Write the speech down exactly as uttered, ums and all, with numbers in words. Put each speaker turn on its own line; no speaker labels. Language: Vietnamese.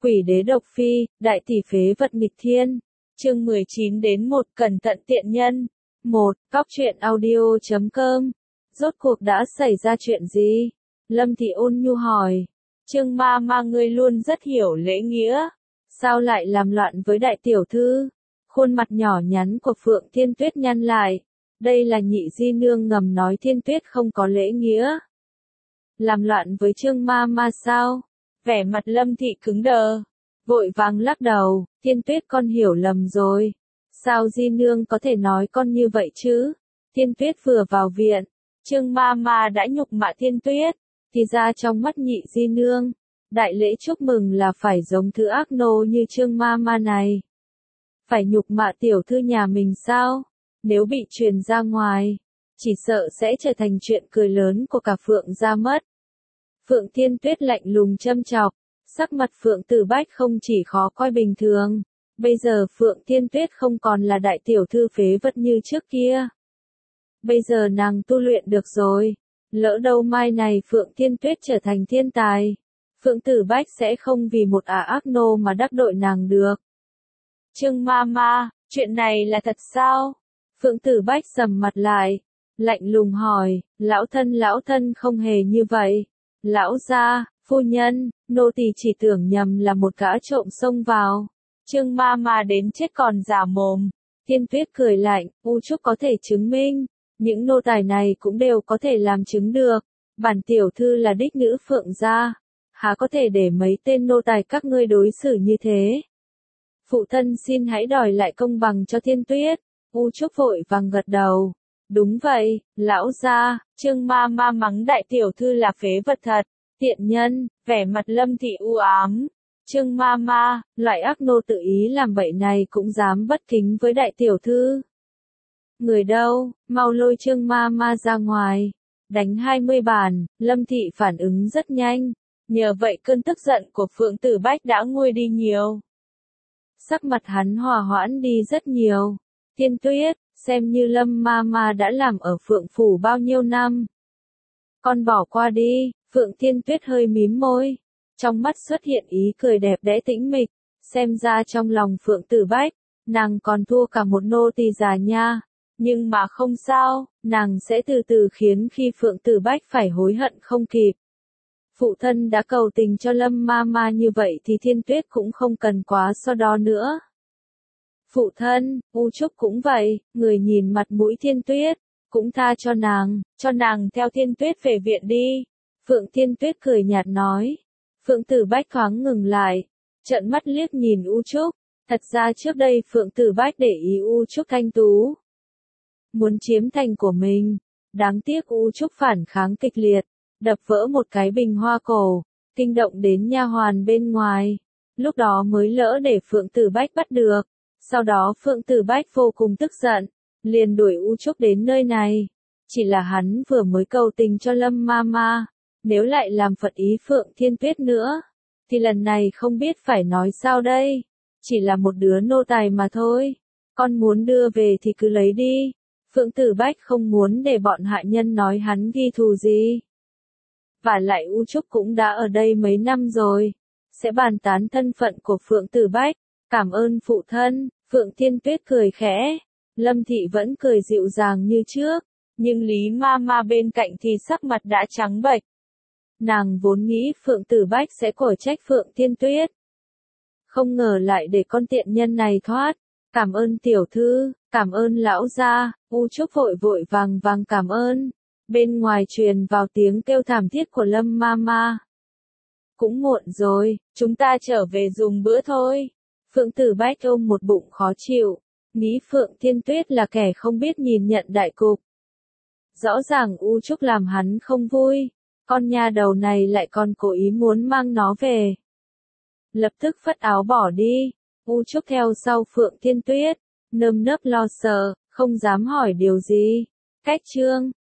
Quỷ đế độc phi, đại tỷ phế vật nghịch thiên. Chương mười chín đến một cẩn thận tiện nhân. một. Cóc truyện audio chấm com. Rốt cuộc đã xảy ra chuyện gì? Lâm Thị ôn nhu hỏi. Trương ma ma ngươi luôn rất hiểu lễ nghĩa. Sao lại làm loạn với đại tiểu thư? Khuôn mặt nhỏ nhắn của Phượng Thiên Tuyết nhăn lại. Đây là nhị di nương ngầm nói Thiên Tuyết không có lễ nghĩa. Làm loạn với Trương ma ma sao? Vẻ mặt Lâm Thị cứng đờ. Vội vàng lắc đầu, Thiên Tuyết con hiểu lầm rồi. Sao di nương có thể nói con như vậy chứ? Thiên Tuyết vừa vào viện, Trương ma ma đã nhục mạ Thiên Tuyết. Thì ra trong mắt nhị di nương, đại lễ chúc mừng là phải giống thứ ác nô như Trương ma ma này. Phải nhục mạ tiểu thư nhà mình sao? Nếu bị truyền ra ngoài, chỉ sợ sẽ trở thành chuyện cười lớn của cả Phượng gia mất. Phượng Thiên Tuyết lạnh lùng châm chọc, sắc mặt Phượng Tử Bách không chỉ khó coi bình thường. Bây giờ Phượng Thiên Tuyết không còn là đại tiểu thư phế vật như trước kia. Bây giờ nàng tu luyện được rồi. Lỡ đâu mai này Phượng Thiên Tuyết trở thành thiên tài, Phượng Tử Bách sẽ không vì một ả ác nô mà đắc tội nàng được. Trương ma ma, chuyện này là thật sao? Phượng Tử Bách sầm mặt lại, lạnh lùng hỏi, lão thân lão thân không hề như vậy. Lão gia, phu nhân, nô tỳ chỉ tưởng nhầm là một gã trộm xông vào. Trương ma ma đến chết còn giả mồm. Thiên Tuyết cười lạnh, U Trúc có thể chứng minh. Những nô tài này cũng đều có thể làm chứng được. Bản tiểu thư là đích nữ Phượng gia. Há có thể để mấy tên nô tài các ngươi đối xử như thế? Phụ thân xin hãy đòi lại công bằng cho Thiên Tuyết. U Trúc vội vàng gật đầu. Đúng vậy, lão gia. Trương ma ma mắng đại tiểu thư là phế vật thật. Tiện nhân, vẻ mặt Lâm Thị u ám. Trương ma ma, loại ác nô tự ý làm bậy này cũng dám bất kính với đại tiểu thư. Người đâu, mau lôi Trương ma ma ra ngoài. Đánh hai mươi bàn, Lâm Thị phản ứng rất nhanh. Nhờ vậy cơn tức giận của Phượng Tử Bách đã nguôi đi nhiều. Sắc mặt hắn hòa hoãn đi rất nhiều. Thiên Tuyết, xem như Lâm ma ma đã làm ở Phượng Phủ bao nhiêu năm. Con bỏ qua đi. Phượng Thiên Tuyết hơi mím môi. Trong mắt xuất hiện ý cười đẹp đẽ tĩnh mịch. Xem ra trong lòng Phượng Tử Bách, nàng còn thua cả một nô tỳ già nha. Nhưng mà không sao, nàng sẽ từ từ khiến khi Phượng Tử Bách phải hối hận không kịp. Phụ thân đã cầu tình cho Lâm ma ma như vậy thì Thiên Tuyết cũng không cần quá so đo nữa. Phụ thân, U Trúc cũng vậy, người nhìn mặt mũi Thiên Tuyết, cũng tha cho nàng, cho nàng theo Thiên Tuyết về viện đi. Phượng Thiên Tuyết cười nhạt nói. Phượng Tử Bách thoáng ngừng lại, trợn mắt liếc nhìn U Trúc. Thật ra trước đây Phượng Tử Bách để ý U Trúc thanh tú, muốn chiếm thành của mình. Đáng tiếc U Trúc phản kháng kịch liệt, đập vỡ một cái bình hoa cổ, kinh động đến nha hoàn bên ngoài. Lúc đó mới lỡ để Phượng Tử Bách bắt được. Sau đó Phượng Tử Bách vô cùng tức giận, liền đuổi U Trúc đến nơi này. Chỉ là hắn vừa mới cầu tình cho Lâm ma ma, nếu lại làm phật ý Phượng Thiên Tuyết nữa, thì lần này không biết phải nói sao đây. Chỉ là một đứa nô tài mà thôi. Con muốn đưa về thì cứ lấy đi. Phượng Tử Bách không muốn để bọn hạ nhân nói hắn ghi thù gì. Và lại U Trúc cũng đã ở đây mấy năm rồi. Sẽ bàn tán thân phận của Phượng Tử Bách. Cảm ơn phụ thân. Phượng Thiên Tuyết cười khẽ. Lâm Thị vẫn cười dịu dàng như trước. Nhưng Lý ma ma bên cạnh thì sắc mặt đã trắng bệch. Nàng vốn nghĩ Phượng Tử Bách sẽ cổ trách Phượng Thiên Tuyết. Không ngờ lại để con tiện nhân này thoát. Cảm ơn tiểu thư, cảm ơn lão gia. U Trúc vội vội vàng vàng cảm ơn. Bên ngoài truyền vào tiếng kêu thảm thiết của Lâm ma ma. Cũng muộn rồi, chúng ta trở về dùng bữa thôi. Phượng Tử Bách ôm một bụng khó chịu. Nghĩ Phượng Thiên Tuyết là kẻ không biết nhìn nhận đại cục. Rõ ràng U Trúc làm hắn không vui. Con nha đầu này lại còn cố ý muốn mang nó về. Lập tức phất áo bỏ đi. U Trúc theo sau Phượng Thiên Tuyết, nơm nớp lo sợ, không dám hỏi điều gì. Cách chương